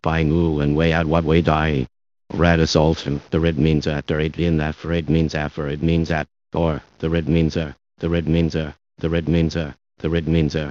buying ooh and way out what way die. Red assault, the red means after it in that for it means after it means at, or the red means the red means the red means the red means